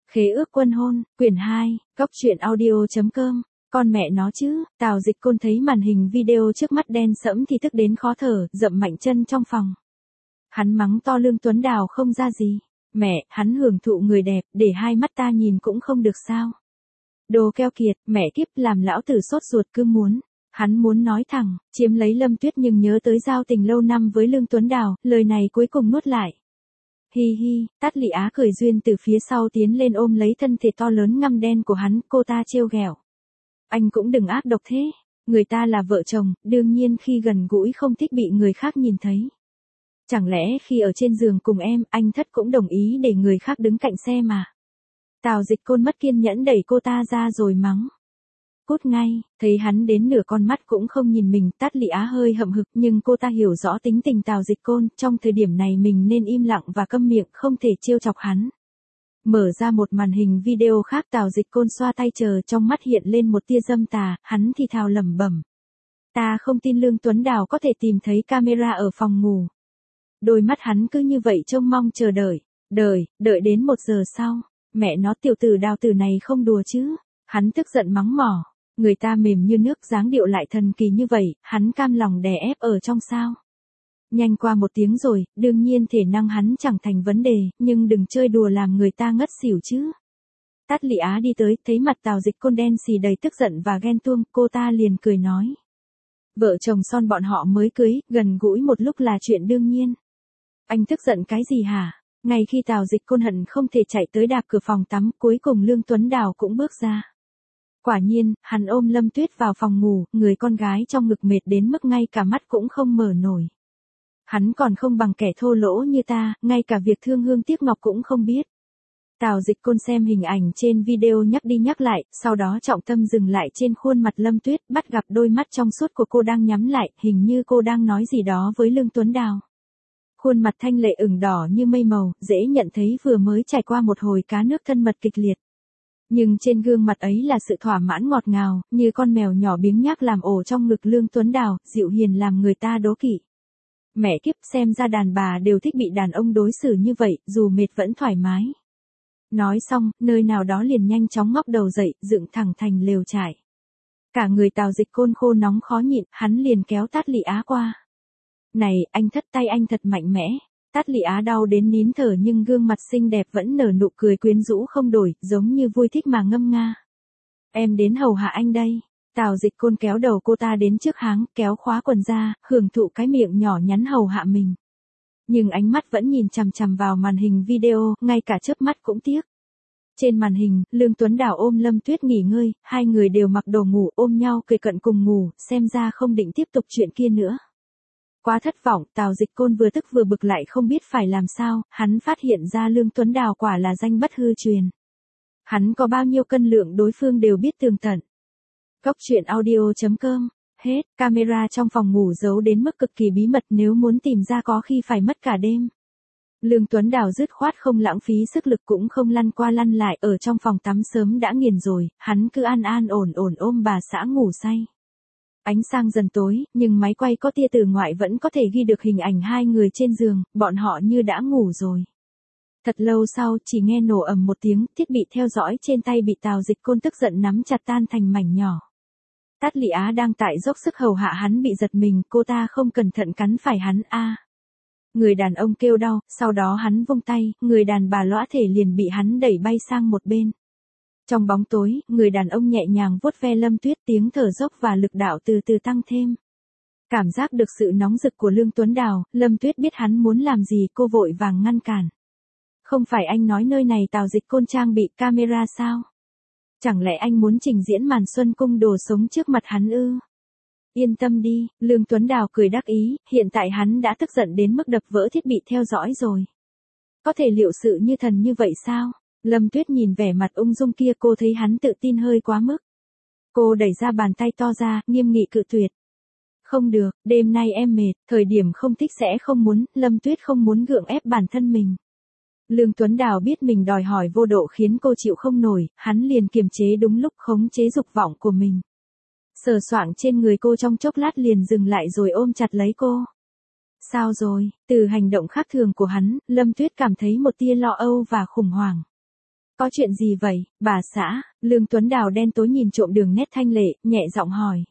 Khế ước quân hôn, quyển 2, Góc truyện audio.com. Con mẹ nó chứ, Tào Dịch Côn thấy màn hình video trước mắt đen sẫm thì tức đến khó thở, dậm mạnh chân trong phòng. Hắn mắng to Lương Tuấn Đào không ra gì. Mẹ, hắn hưởng thụ người đẹp, để hai mắt ta nhìn cũng không được sao. Đồ keo kiệt, mẹ kiếp làm lão tử sốt ruột cứ muốn. Hắn muốn nói thẳng, chiếm lấy Lâm Tuyết nhưng nhớ tới giao tình lâu năm với Lương Tuấn Đào, lời này cuối cùng nuốt lại. Hi hi, Tát Lị Á cười duyên từ phía sau tiến lên ôm lấy thân thể to lớn ngăm đen của hắn, cô ta trêu ghẹo. Anh cũng đừng ác độc thế, người ta là vợ chồng, đương nhiên khi gần gũi không thích bị người khác nhìn thấy. Chẳng lẽ khi ở trên giường cùng em, anh Thất cũng đồng ý để người khác đứng cạnh xe mà. Tào Dịch Côn mất kiên nhẫn đẩy cô ta ra rồi mắng. Cút ngay, thấy hắn đến nửa con mắt cũng không nhìn mình, Tát Lị Á hơi hậm hực nhưng cô ta hiểu rõ tính tình Tào Dịch Côn, trong thời điểm này mình nên im lặng và câm miệng, không thể trêu chọc hắn. Mở ra một màn hình video khác, Tào Dịch Côn xoa tay chờ, trong mắt hiện lên một tia dâm tà, hắn thì thào lẩm bẩm. Ta không tin Lương Tuấn Đào có thể tìm thấy camera ở phòng ngủ. Đôi mắt hắn cứ như vậy trông mong chờ đợi, đợi đến 1 giờ sau, mẹ nó tiểu tử Đào tử này không đùa chứ, hắn tức giận mắng mỏ. Người ta mềm như nước dáng điệu lại thần kỳ như vậy, hắn cam lòng đè ép ở trong sao. Nhanh qua 1 tiếng rồi, đương nhiên thể năng hắn chẳng thành vấn đề, nhưng đừng chơi đùa làm người ta ngất xỉu chứ. Tát Lị Á đi tới, thấy mặt Tào Dịch Côn đen xì đầy tức giận và ghen tuông, cô ta liền cười nói. Vợ chồng son bọn họ mới cưới, gần gũi một lúc là chuyện đương nhiên. Anh tức giận cái gì hả? Ngay khi Tào Dịch Côn hận không thể chạy tới đạp cửa phòng tắm, cuối cùng Lương Tuấn Đào cũng bước ra. Quả nhiên, hắn ôm Lâm Tuyết vào phòng ngủ, người con gái trong ngực mệt đến mức ngay cả mắt cũng không mở nổi. Hắn còn không bằng kẻ thô lỗ như ta, ngay cả việc thương hương tiếc ngọc cũng không biết. Tào Dịch Côn xem hình ảnh trên video nhắc đi nhắc lại, sau đó trọng tâm dừng lại trên khuôn mặt Lâm Tuyết, bắt gặp đôi mắt trong suốt của cô đang nhắm lại, hình như cô đang nói gì đó với Lương Tuấn Đào. Khuôn mặt thanh lệ ửng đỏ như mây màu, dễ nhận thấy vừa mới trải qua một hồi cá nước thân mật kịch liệt. Nhưng trên gương mặt ấy là sự thỏa mãn ngọt ngào, như con mèo nhỏ biếng nhác làm ổ trong ngực Lương Tuấn Đào, dịu hiền làm người ta đố kỵ. Mẹ kiếp, xem ra đàn bà đều thích bị đàn ông đối xử như vậy, dù mệt vẫn thoải mái. Nói xong, nơi nào đó liền nhanh chóng ngóc đầu dậy, dựng thẳng thành lều trại. Cả người Tào Dịch Côn khô nóng khó nhịn, hắn liền kéo Tát Lị Á qua. Này, anh Thất, tay anh thật mạnh mẽ. Tát Lị Á đau đến nín thở nhưng gương mặt xinh đẹp vẫn nở nụ cười quyến rũ không đổi, giống như vui thích mà ngâm nga. Em đến hầu hạ anh đây. Tào Dịch Côn kéo đầu cô ta đến trước háng, kéo khóa quần ra, hưởng thụ cái miệng nhỏ nhắn hầu hạ mình. Nhưng ánh mắt vẫn nhìn chằm chằm vào màn hình video, ngay cả chớp mắt cũng tiếc. Trên màn hình, Lương Tuấn Đào ôm Lâm Tuyết nghỉ ngơi, hai người đều mặc đồ ngủ ôm nhau kề cận cùng ngủ, xem ra không định tiếp tục chuyện kia nữa. Quá thất vọng, Tào Dịch Côn vừa tức vừa bực lại không biết phải làm sao, hắn phát hiện ra Lương Tuấn Đào quả là danh bất hư truyền. Hắn có bao nhiêu cân lượng đối phương đều biết tường tận. Góc truyện audio.com. Hết, camera trong phòng ngủ giấu đến mức cực kỳ bí mật, nếu muốn tìm ra có khi phải mất cả đêm. Lương Tuấn Đào dứt khoát không lãng phí sức lực cũng không lăn qua lăn lại, ở trong phòng tắm sớm đã nghiền rồi, hắn cứ an an ổn ổn ôm bà xã ngủ say. Ánh sáng dần tối, nhưng máy quay có tia từ ngoại vẫn có thể ghi được hình ảnh hai người trên giường, bọn họ như đã ngủ rồi. Thật lâu sau, chỉ nghe nổ ầm một tiếng, thiết bị theo dõi trên tay bị Tào Dịch Côn tức giận nắm chặt tan thành mảnh nhỏ. Tát Lị Á đang tại dốc sức hầu hạ hắn bị giật mình, cô ta không cẩn thận cắn phải hắn a. Người đàn ông kêu đau, sau đó hắn vung tay, người đàn bà lõa thể liền bị hắn đẩy bay sang một bên. Trong bóng tối, người đàn ông nhẹ nhàng vuốt ve Lâm Tuyết, tiếng thở dốc và lực đạo từ từ tăng thêm. Cảm giác được sự nóng rực của Lương Tuấn Đào, Lâm Tuyết biết hắn muốn làm gì, cô vội vàng ngăn cản. Không phải anh nói nơi này Tào Dịch Côn trang bị camera sao? Chẳng lẽ anh muốn trình diễn màn xuân cung đồ sống trước mặt hắn ư? Yên tâm đi, Lương Tuấn Đào cười đắc ý, hiện tại hắn đã tức giận đến mức đập vỡ thiết bị theo dõi rồi. Có thể liệu sự như thần như vậy sao? Lâm Tuyết nhìn vẻ mặt ung dung kia, cô thấy hắn tự tin hơi quá mức. Cô đẩy ra bàn tay to ra, nghiêm nghị cự tuyệt. Không được, đêm nay em mệt, thời điểm không thích sẽ không muốn, Lâm Tuyết không muốn gượng ép bản thân mình. Lương Tuấn Đào biết mình đòi hỏi vô độ khiến cô chịu không nổi, hắn liền kiềm chế đúng lúc, khống chế dục vọng của mình. Sờ soạng trên người cô trong chốc lát liền dừng lại rồi ôm chặt lấy cô. Sao rồi? Từ hành động khác thường của hắn, Lâm Tuyết cảm thấy một tia lo âu và khủng hoảng. Có chuyện gì vậy, bà xã? Lương Tuấn Đào đen tối nhìn trộm Đường Nét thanh lệ, nhẹ giọng hỏi.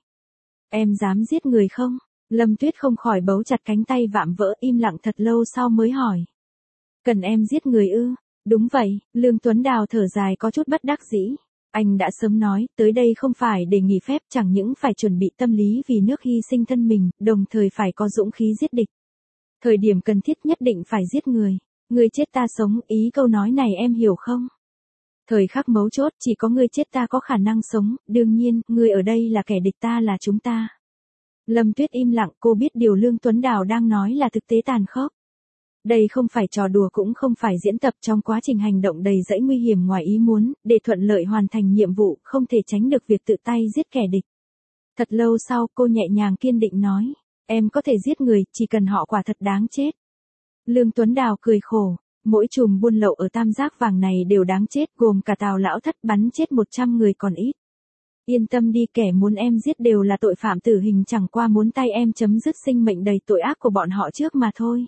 Em dám giết người không? Lâm Tuyết không khỏi bấu chặt cánh tay vạm vỡ, im lặng thật lâu sau mới hỏi. Cần em giết người ư? Đúng vậy, Lương Tuấn Đào thở dài có chút bất đắc dĩ. Anh đã sớm nói, tới đây không phải để nghỉ phép, chẳng những phải chuẩn bị tâm lý vì nước hy sinh thân mình, đồng thời phải có dũng khí giết địch. Thời điểm cần thiết nhất định phải giết người. Người chết ta sống, ý câu nói này em hiểu không? Thời khắc mấu chốt, chỉ có người chết ta có khả năng sống, đương nhiên, người ở đây là kẻ địch, ta là chúng ta. Lâm Tuyết im lặng, cô biết điều Lương Tuấn Đào đang nói là thực tế tàn khốc. Đây không phải trò đùa cũng không phải diễn tập, trong quá trình hành động đầy dẫy nguy hiểm ngoài ý muốn, để thuận lợi hoàn thành nhiệm vụ, không thể tránh được việc tự tay giết kẻ địch. Thật lâu sau, cô nhẹ nhàng kiên định nói, em có thể giết người, chỉ cần họ quả thật đáng chết. Lương Tuấn Đào cười khổ, mỗi chùm buôn lậu ở tam giác vàng này đều đáng chết, gồm cả Tào lão thất, bắn chết 100 người còn ít. Yên tâm đi, kẻ muốn em giết đều là tội phạm tử hình, chẳng qua muốn tay em chấm dứt sinh mệnh đầy tội ác của bọn họ trước mà thôi.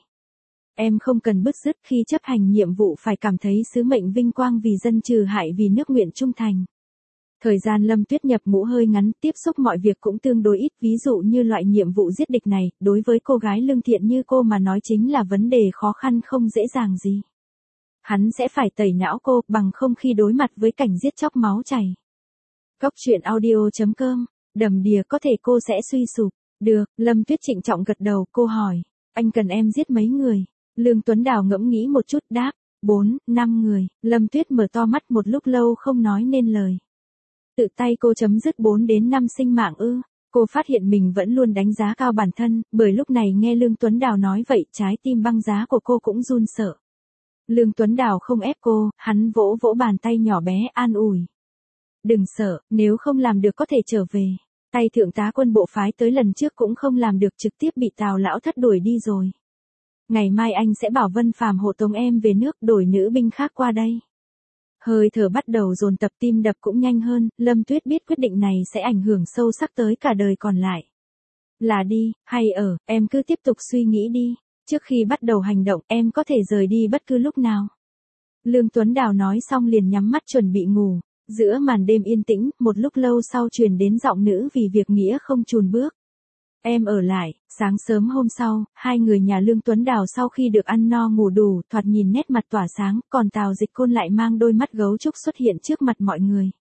Em không cần bứt rứt, khi chấp hành nhiệm vụ phải cảm thấy sứ mệnh vinh quang, vì dân trừ hại, vì nước nguyện trung thành. Thời gian Lâm Tuyết nhập ngũ hơi ngắn, tiếp xúc mọi việc cũng tương đối ít, ví dụ như loại nhiệm vụ giết địch này, đối với cô gái lương thiện như cô mà nói chính là vấn đề khó khăn không dễ dàng gì. Hắn sẽ phải tẩy não cô, bằng không khi đối mặt với cảnh giết chóc máu chảy. Cốc truyện audio.com, đầm đìa có thể cô sẽ suy sụp. Được, Lâm Tuyết trịnh trọng gật đầu, cô hỏi, anh cần em giết mấy người? Lương Tuấn Đào ngẫm nghĩ một chút đáp, 4, 5 người. Lâm Tuyết mở to mắt một lúc lâu không nói nên lời. Tự tay cô chấm dứt 4 đến 5 sinh mạng ư? Cô phát hiện mình vẫn luôn đánh giá cao bản thân, bởi lúc này nghe Lương Tuấn Đào nói vậy, trái tim băng giá của cô cũng run sợ. Lương Tuấn Đào không ép cô, hắn vỗ vỗ bàn tay nhỏ bé an ủi. Đừng sợ, nếu không làm được có thể trở về. Tay thượng tá quân bộ phái tới lần trước cũng không làm được, trực tiếp bị Tào lão thất đuổi đi rồi. Ngày mai anh sẽ bảo Vân Phàm hộ tống em về nước, đổi nữ binh khác qua đây. Hơi thở bắt đầu dồn tập, tim đập cũng nhanh hơn, Lâm Tuyết biết quyết định này sẽ ảnh hưởng sâu sắc tới cả đời còn lại. Là đi, hay ở, em cứ tiếp tục suy nghĩ đi. Trước khi bắt đầu hành động, em có thể rời đi bất cứ lúc nào. Lương Tuấn Đào nói xong liền nhắm mắt chuẩn bị ngủ. Giữa màn đêm yên tĩnh, một lúc lâu sau truyền đến giọng nữ vì việc nghĩa không chùn bước. Em ở lại. Sáng sớm hôm sau, hai người nhà Lương Tuấn Đào sau khi được ăn no ngủ đủ, thoạt nhìn nét mặt tỏa sáng, còn Tào Dịch Côn lại mang đôi mắt gấu trúc xuất hiện trước mặt mọi người.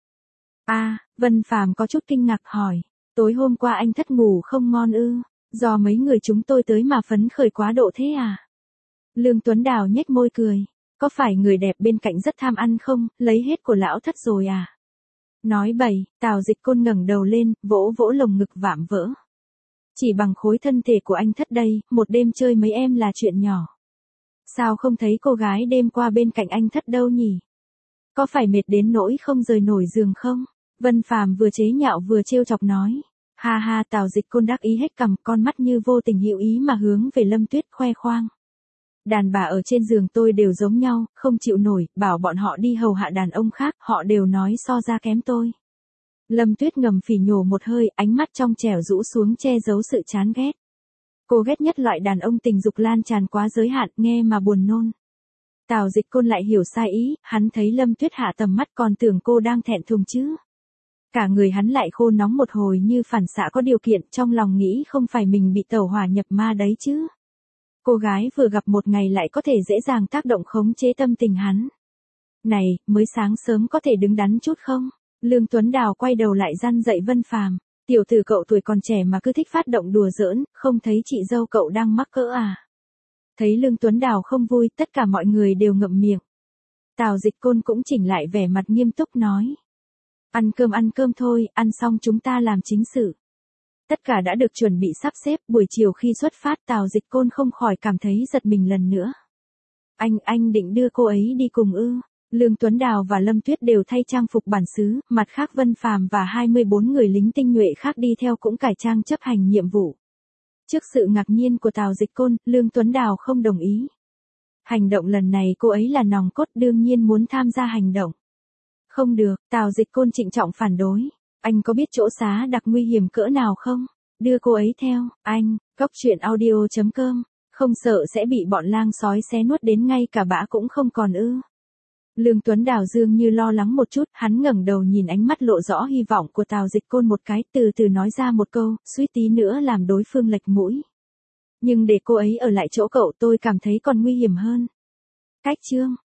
Vân Phàm có chút kinh ngạc hỏi, tối hôm qua anh thất ngủ không ngon ư? Do mấy người chúng tôi tới mà phấn khởi quá độ thế à? Lương Tuấn Đào nhếch môi cười. Có phải người đẹp bên cạnh rất tham ăn không, lấy hết của lão thất rồi à? Nói bậy, Tào Dịch Côn ngẩng đầu lên, vỗ vỗ lồng ngực vạm vỡ. Chỉ bằng khối thân thể của anh thất đây, một đêm chơi mấy em là chuyện nhỏ. Sao không thấy cô gái đêm qua bên cạnh anh thất đâu nhỉ? Có phải mệt đến nỗi không rời nổi giường không? Vân Phàm vừa chế nhạo vừa trêu chọc nói. Ha ha, Tào Dịch Côn đắc ý hết cằm, con mắt như vô tình hữu ý mà hướng về Lâm Tuyết khoe khoang. Đàn bà ở trên giường tôi đều giống nhau, không chịu nổi, bảo bọn họ đi hầu hạ đàn ông khác, họ đều nói so ra kém tôi. Lâm Tuyết ngầm phỉ nhổ một hơi, ánh mắt trong trẻo rũ xuống che giấu sự chán ghét. Cô ghét nhất loại đàn ông tình dục lan tràn quá giới hạn, nghe mà buồn nôn. Tào Dịch Côn lại hiểu sai ý, hắn thấy Lâm Tuyết hạ tầm mắt còn tưởng cô đang thẹn thùng chứ. Cả người hắn lại khô nóng một hồi như phản xạ có điều kiện, trong lòng nghĩ không phải mình bị tẩu hỏa nhập ma đấy chứ. Cô gái vừa gặp một ngày lại có thể dễ dàng tác động khống chế tâm tình hắn. Này, mới sáng sớm có thể đứng đắn chút không? Lương Tuấn Đào quay đầu lại răn dạy Vân Phàm, tiểu tử cậu tuổi còn trẻ mà cứ thích phát động đùa giỡn, không thấy chị dâu cậu đang mắc cỡ à? Thấy Lương Tuấn Đào không vui, tất cả mọi người đều ngậm miệng. Tào Dịch Côn cũng chỉnh lại vẻ mặt nghiêm túc nói. Ăn cơm thôi, ăn xong chúng ta làm chính sự. Tất cả đã được chuẩn bị sắp xếp, buổi chiều khi xuất phát Tào Dịch Côn không khỏi cảm thấy giật mình lần nữa. Anh định đưa cô ấy đi cùng ư? Lương Tuấn Đào và Lâm Tuyết đều thay trang phục bản xứ, mặt khác Vân Phàm và 24 người lính tinh nhuệ khác đi theo cũng cải trang chấp hành nhiệm vụ. Trước sự ngạc nhiên của Tào Dịch Côn, Lương Tuấn Đào không đồng ý. Hành động lần này cô ấy là nòng cốt, đương nhiên muốn tham gia hành động. Không được, Tào Dịch Côn trịnh trọng phản đối. Anh có biết chỗ xá đặc nguy hiểm cỡ nào không? Đưa cô ấy theo, anh. Cốc truyện audio.com, không sợ sẽ bị bọn lang sói xé nuốt đến ngay cả bã cũng không còn ư? Lương Tuấn Đào dường như lo lắng một chút, hắn ngẩng đầu nhìn ánh mắt lộ rõ hy vọng của Tào Dịch Côn một cái, từ từ nói ra một câu, suýt tí nữa làm đối phương lệch mũi. Nhưng để cô ấy ở lại chỗ cậu tôi cảm thấy còn nguy hiểm hơn. Cách chương